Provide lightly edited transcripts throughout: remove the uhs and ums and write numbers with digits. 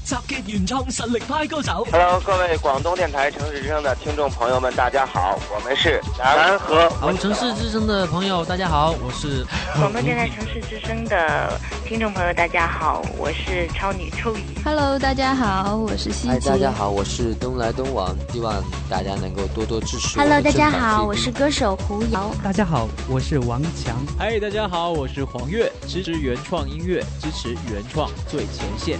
集結原創實力派高手。 Hello， 各位廣東電台城市之聲的聽眾朋友們，大家好，我們是南河。 好，城市之聲的朋友，大家好，我是廣東電台城市之聲的聽眾朋友，大家好，我是超女秋雨。 Hello， 大家好，我是希琪。 大家好，我是東來東往，希望大家能夠多多支持。 Hello， 大家好，我是歌手胡瑤。 大家好，我是王強。 嗨，大家好，我是黃月，支持原創音樂，支持原創最前線。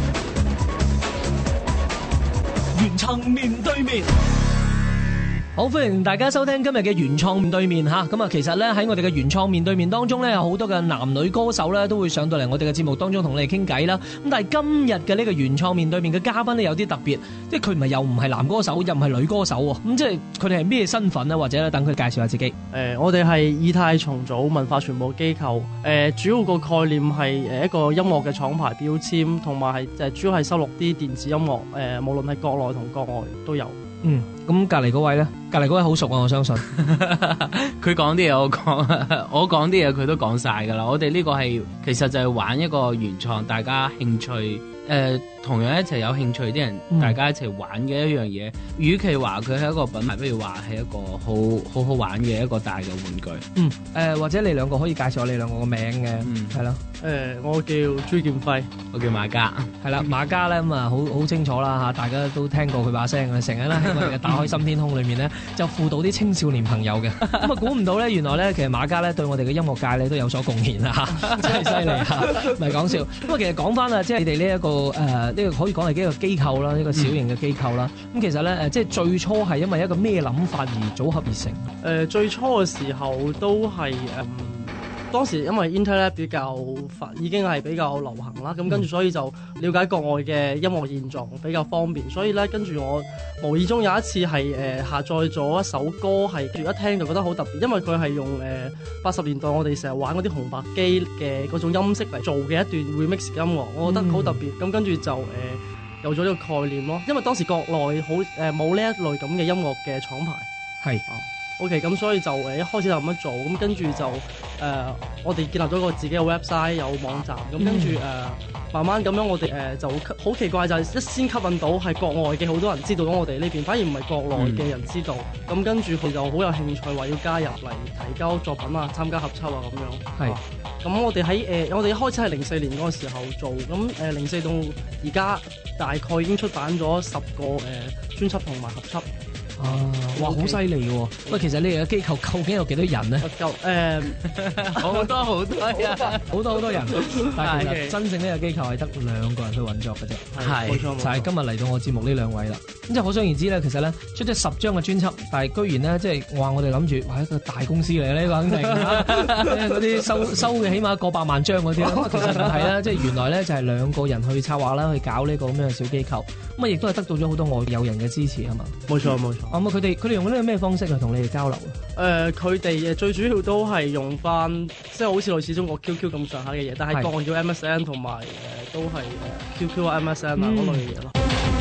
原創面對面，好歡迎大家收聽今日嘅原創面對面吓。咁啊，其實咧喺我哋嘅原創面對面當中咧，有好多嘅男女歌手咧都會上到嚟我哋嘅節目當中同你哋傾偈啦。咁但係今日嘅呢個原創面對面嘅嘉賓咧有啲特別，即係佢又唔係男歌手，又唔係女歌手喎。咁即係佢哋係咩身份咧？或者等佢介紹下自己。 我哋係以太重組文化傳播機構。主要個概念係一個音樂嘅廠牌標籤，同埋係主要係收錄啲電子音樂。無論係國內同國外都有。 咁隔離嗰位咧，隔離嗰位好熟啊，我相信。 佢講啲嘢我講，我講啲嘢佢都講晒㗎啦。我哋呢個係其實就係玩一個原創，大家興趣同樣一齊有興趣啲人，大家一齊玩嘅一樣嘢。與其話佢係一個品牌，不如話係一個好玩嘅一個大嘅玩具。 或者你兩個可以介紹下你兩個個名嘅，係咯。 我叫朱劍輝， 我叫馬嘉。 係啦，馬嘉咧咁啊，好清楚啦嚇，大家都聽過佢把聲嘅，成日咧喺我哋嘅打開心天空裏面咧，就輔導啲青少年朋友嘅。咁啊，估唔到咧，原來咧其實馬嘉咧對我哋嘅音樂界咧都有所貢獻啦嚇，真係犀利嚇，唔係講笑。咁啊，其實講翻啊，即係你哋呢一個呢個可以講係一個機構啦，一個小型嘅機構啦。咁其實咧即係最初係因為一個咩諗法而組合而成？ 最初嘅時候都係當時因為 Internet 已經係比較流行啦，咁跟住所以就了解國外嘅音樂現狀比較方便，所以咧跟住我無意中有一次係下載咗一首歌，係一聽就覺得好特別，因為佢係用80年代我哋成日玩嗰啲紅白機嘅嗰種音色嚟做嘅一段 remix 嘅音樂，我覺得好特別，咁跟住就有咗呢個概念咯。因為當時國內冇呢一類咁嘅音樂嘅廠牌， 係 OK， 咁所以就一開始就咁樣做，咁跟住就我哋建立咗個自己嘅 website 有網站，咁跟住慢慢咁樣我哋就好奇怪就係一先吸引到係國外嘅好多人知道咗我哋呢邊，反而唔係國內嘅人知道，咁跟住佢就好有興趣話要加入嚟提交作品啊、參加合輯啊咁樣。係。咁我哋我哋一開始係04年嗰個時候做，咁04到而家大概已經出版咗10個專輯同埋合輯。 哇，好犀利喎！喂，其實你哋嘅機構究竟有幾多人咧？ 好多好多人，但係其實真正呢個機構係得2個人去運作嘅啫。係，冇錯，就係今日嚟到我節目呢2位啦。咁即係可想而知咧，其實咧出咗10張嘅專輯，但係居然咧即係話我哋諗住，哇一個大公司嚟呢個肯定，嗰啲收嘅起碼過百萬張嗰啲啦。其實唔係啦，即係原來咧就係2個人去策劃啦，去搞呢個咁樣嘅小機構。咁啊，亦都係得到咗好多外友人嘅支持係嘛？ 冇錯冇錯。 咁佢哋用呢個咩方式去同你哋交流啊？ 佢哋最主要都係用翻即係好似類似中國 QQ 咁上下嘅嘢，但係國外叫 MSN 同埋都係QQ 啊 MSN 啊嗰類嘅嘢咯。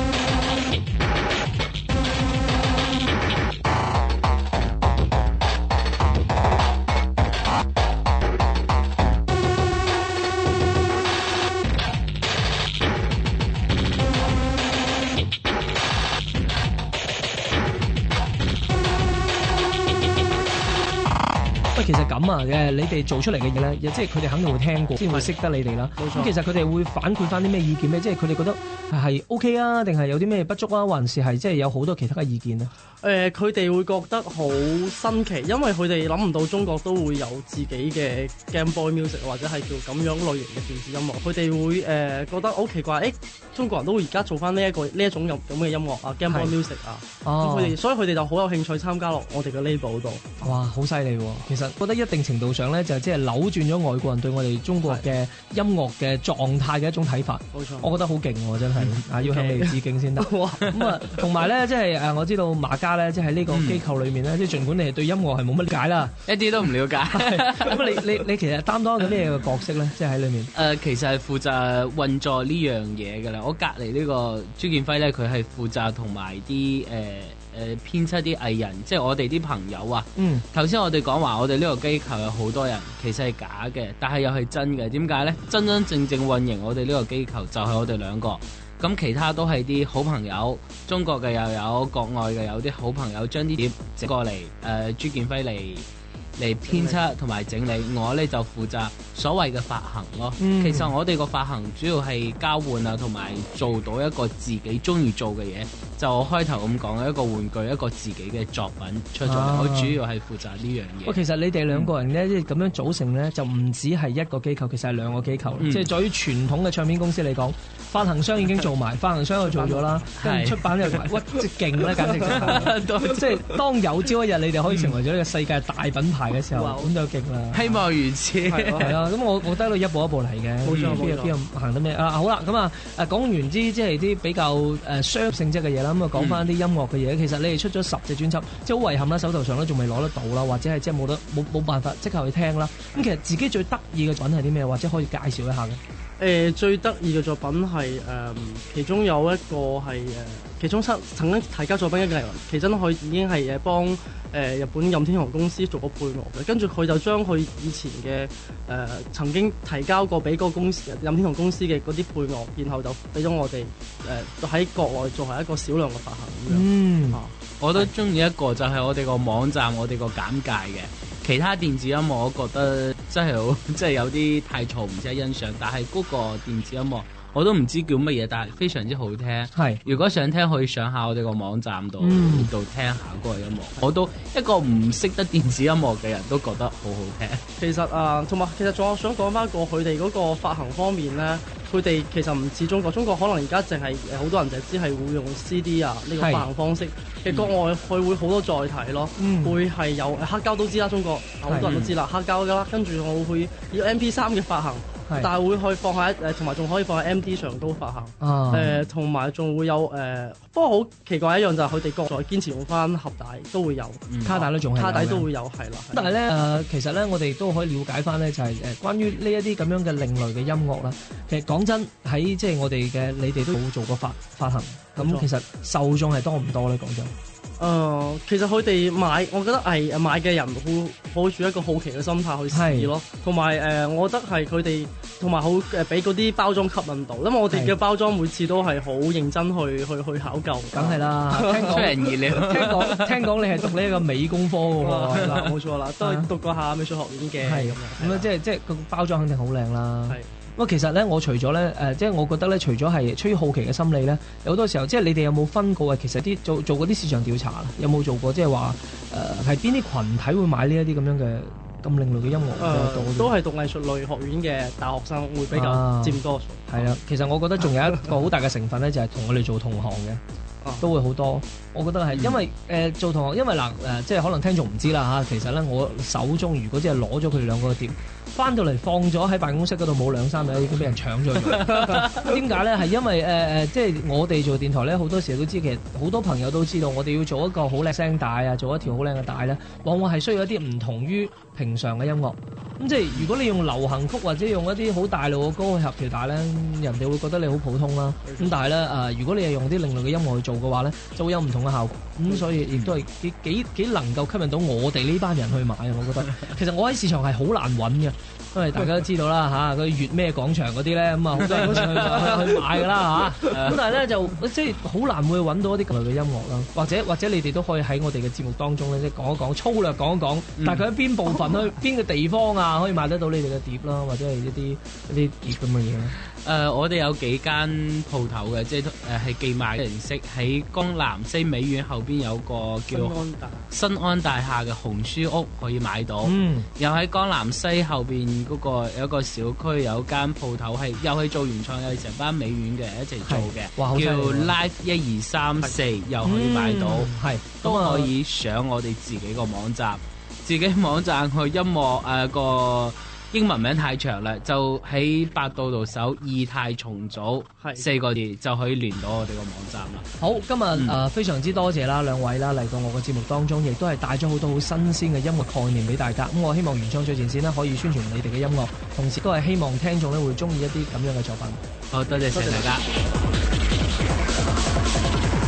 其實咁啊你哋做出嚟嘅嘢咧，即係佢哋肯定會聽過，先會識得你哋啦。冇錯。咁其實佢哋會反饋翻啲咩意見咧？即係佢哋覺得係 OK 啊，定係有啲咩不足啊，還是係即係有好多其他嘅意見咧？ 佢哋會覺得好新奇，因為佢哋諗唔到中國都會有自己嘅 Game Boy Music 或者係叫咁樣類型嘅電子音樂。佢哋會覺得好奇怪，中國人都會而家做翻呢一種咁嘅音樂啊 Game Boy Music 啊。咁所以佢哋就好有興趣參加落我哋嘅 label 度。哇， 好犀利喎！其實覺得一定程度上咧，就即係扭轉咗外國人對我哋中國嘅音樂嘅狀態嘅一種睇法。冇錯，我覺得好勁喎，真係要向你哋致敬先得。咁啊，同埋咧，即係我知道馬嘉咧，即係呢個機構裏面咧，即係儘管你哋對音樂係冇乜了解啦， 一啲都唔了解。 咁你其實擔當緊咩嘅角色咧？即係喺裏面。 其實係負責運作呢樣嘢㗎啦。我隔離呢個朱建輝咧，佢係負責同埋啲編輯啲藝人，即係我哋啲朋友啊。頭先我哋講話，我哋呢個機構有好多人，其實係假嘅，但係又係真嘅。點解咧？真真正正運營我哋呢個機構就係我哋2個。 咁其他都係啲好朋友，中國嘅又有，國外嘅有啲好朋友將啲碟整過嚟，朱建輝嚟編輯同埋整理，我呢就負責所謂嘅發行咯。其實我哋個發行主要係交換啊，同埋做到一個自己中意做嘅嘢。就我開頭咁講嘅一個玩具，一個自己嘅作品出咗嚟，我主要係負責呢樣嘢。 其實你哋兩個人咧，即係咁樣組成咧，就唔止係一個機構，其實係兩個機構。即係在於傳統嘅唱片公司嚟講，發行商已經做埋，發行商又做咗啦，跟住出版又做埋，即係勁啦，簡直就即係當有朝一日你哋可以成為咗呢個世界大品牌嘅時候，咁就勁啦。 希望如此。 係啊，咁我覺得你一步一步嚟嘅， 冇錯， 邊度行得咩啊？好啦，咁啊講完即係啲比較商業性質嘅嘢啦，咁啊講翻啲音樂嘅嘢。其實你哋出咗10隻專輯，即係好遺憾啦，手頭上都仲未攞得到啦，或者係即係冇辦法即刻去聽啦。咁其實自己最得意嘅作品係啲咩？或者可以介紹一下嘅？ 最得意嘅作品係其中有一個係其中曾經提交作品嘅藝人，其實佢已經係幫日本任天堂公司做過配樂嘅，跟住佢就將佢以前嘅曾經提交過俾嗰個公司任天堂公司嘅嗰啲配樂，然後就俾咗我哋喺國內做係一個少量嘅發行咁樣。 我都中意一個就係我哋個網站，我哋個簡介嘅。其他電子音樂我覺得真係好，即係有啲太嘈唔值得欣賞，但係嗰個電子音樂我都唔知叫乜嘢，但係非常之好聽。係，如果想聽可以上下我哋個網站度聽下嗰個音樂。我都一個唔識得電子音樂嘅人都覺得好好聽。 其實同埋其實仲有想講翻個佢哋嗰個發行方面咧，佢哋其實唔似中國可能而家淨係好多人就知係會用 CD 呢個發行方式。其實國外佢會好多載體咯，會係有黑膠都知啦，中國好多人都知啦，黑膠噶啦，跟住我會以 MP3 嘅發行。但係會可以放喺同埋仲可以放喺 MD 上都發行。同埋仲會有不過好奇怪一樣就係佢哋國內堅持用翻盒帶都會有， 卡帶都仲係， 卡帶都會有係啦。 但係咧其實咧我哋都可以了解翻咧就係關於呢一啲咁樣嘅另類嘅音樂啦。其實講真喺即係我哋嘅你哋都冇做過發行，咁其實受眾係多唔多咧？講真。 其實佢哋買，我覺得係買嘅人會抱住一個好奇嘅心態去試咯，同埋我覺得係佢哋同埋好俾嗰啲包裝吸引到，因為我哋嘅包裝每次都係好認真去考究。 梗係啦，出人意料。聽講你係讀呢一個美工科嘅喎， 係啦，冇錯啦，都係讀過下美術學院嘅。係咁啊，即係個包裝肯定好靚啦。咁其實咧，我除咗咧，即係我覺得咧，除咗係出於好奇嘅心理咧，有好多時候，即係你哋有冇分過啊？其實啲做過啲市場調查啦，有冇做過即係話係邊啲群體會買呢一啲咁樣嘅咁另類嘅音樂？ 都係讀藝術類學院嘅大學生會比較佔多數。 係啊，其實我覺得仲有一個好大嘅成分咧，就係同我哋做同行嘅。都會好多，我覺得係因為做同學，因為即係可能聽眾唔知啦嚇。其實咧，我手中如果即係攞咗佢哋兩個嘅碟，翻到嚟放咗喺辦公室嗰度冇2-3日已經俾人搶咗咗。點解咧？係因為即係我哋做電台咧，好多時候都知，其實好多朋友都知道，我哋要做一個好靚聲帶啊，做一條好靚嘅帶咧，往往係需要一啲唔同於平常嘅音樂。咁即係如果你用流行曲或者用一啲好大路嘅歌去合條帶咧，人哋會覺得你好普通啦。咁但係咧如果你係用啲另類嘅音樂去做嘅話咧，就會有唔同嘅效果。咁所以亦都係幾能夠吸引到我哋呢班人去買啊！我覺得其實我喺市場係好難揾嘅，因為大家都知道啦嚇，嗰啲粵咩廣場嗰啲咧，咁啊好多人都去買㗎啦嚇。咁但係咧就即係好難會揾到一啲咁類嘅音樂啦，或者你哋都可以喺我哋嘅節目當中咧，即係講一講粗略講一講，大概喺邊部分去邊個地方啊可以買得到你哋嘅碟啦，或者係一啲碟咁嘅嘢咧。 我哋有幾間鋪頭嘅，即係係寄賣嘅形式。喺江南西美院後邊有個叫新安大廈嘅紅書屋可以買到。又喺江南西後邊嗰個有一個小區有間鋪頭係又係做原創，有成班美院嘅一齊做嘅，叫 Live 1234，又可以買到。都可以上我哋自己個網站，自己網站去音樂個。英文名太長啦，就喺百度度搜異態重組4個字就可以連到我哋個網站啦。 好，今日非常之多謝啦兩位啦嚟到我個節目當中，亦都係帶咗好多好新鮮嘅音樂概念俾大家。咁我希望原創最前線可以宣傳你哋嘅音樂，同時都係希望聽眾會中意一啲咁樣嘅作品。 好，多謝大家。